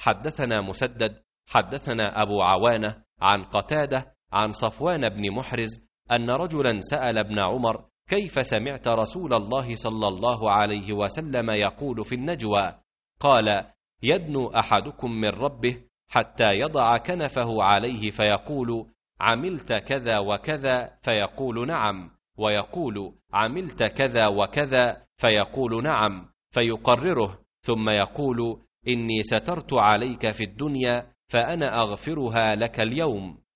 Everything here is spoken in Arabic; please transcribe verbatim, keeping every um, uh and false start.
حدثنا مسدد حدثنا أبو عوانة عن قتادة عن صفوان بن محرز أن رجلا سأل ابن عمر: كيف سمعت رسول الله صلى الله عليه وسلم يقول في النجوى؟ قال: يدنو أحدكم من ربه حتى يضع كنفه عليه فيقول: عملت كذا وكذا، فيقول: نعم، ويقول: عملت كذا وكذا، فيقول: نعم، فيقرره، ثم يقول: إني سترت عليك في الدنيا فأنا أغفرها لك اليوم.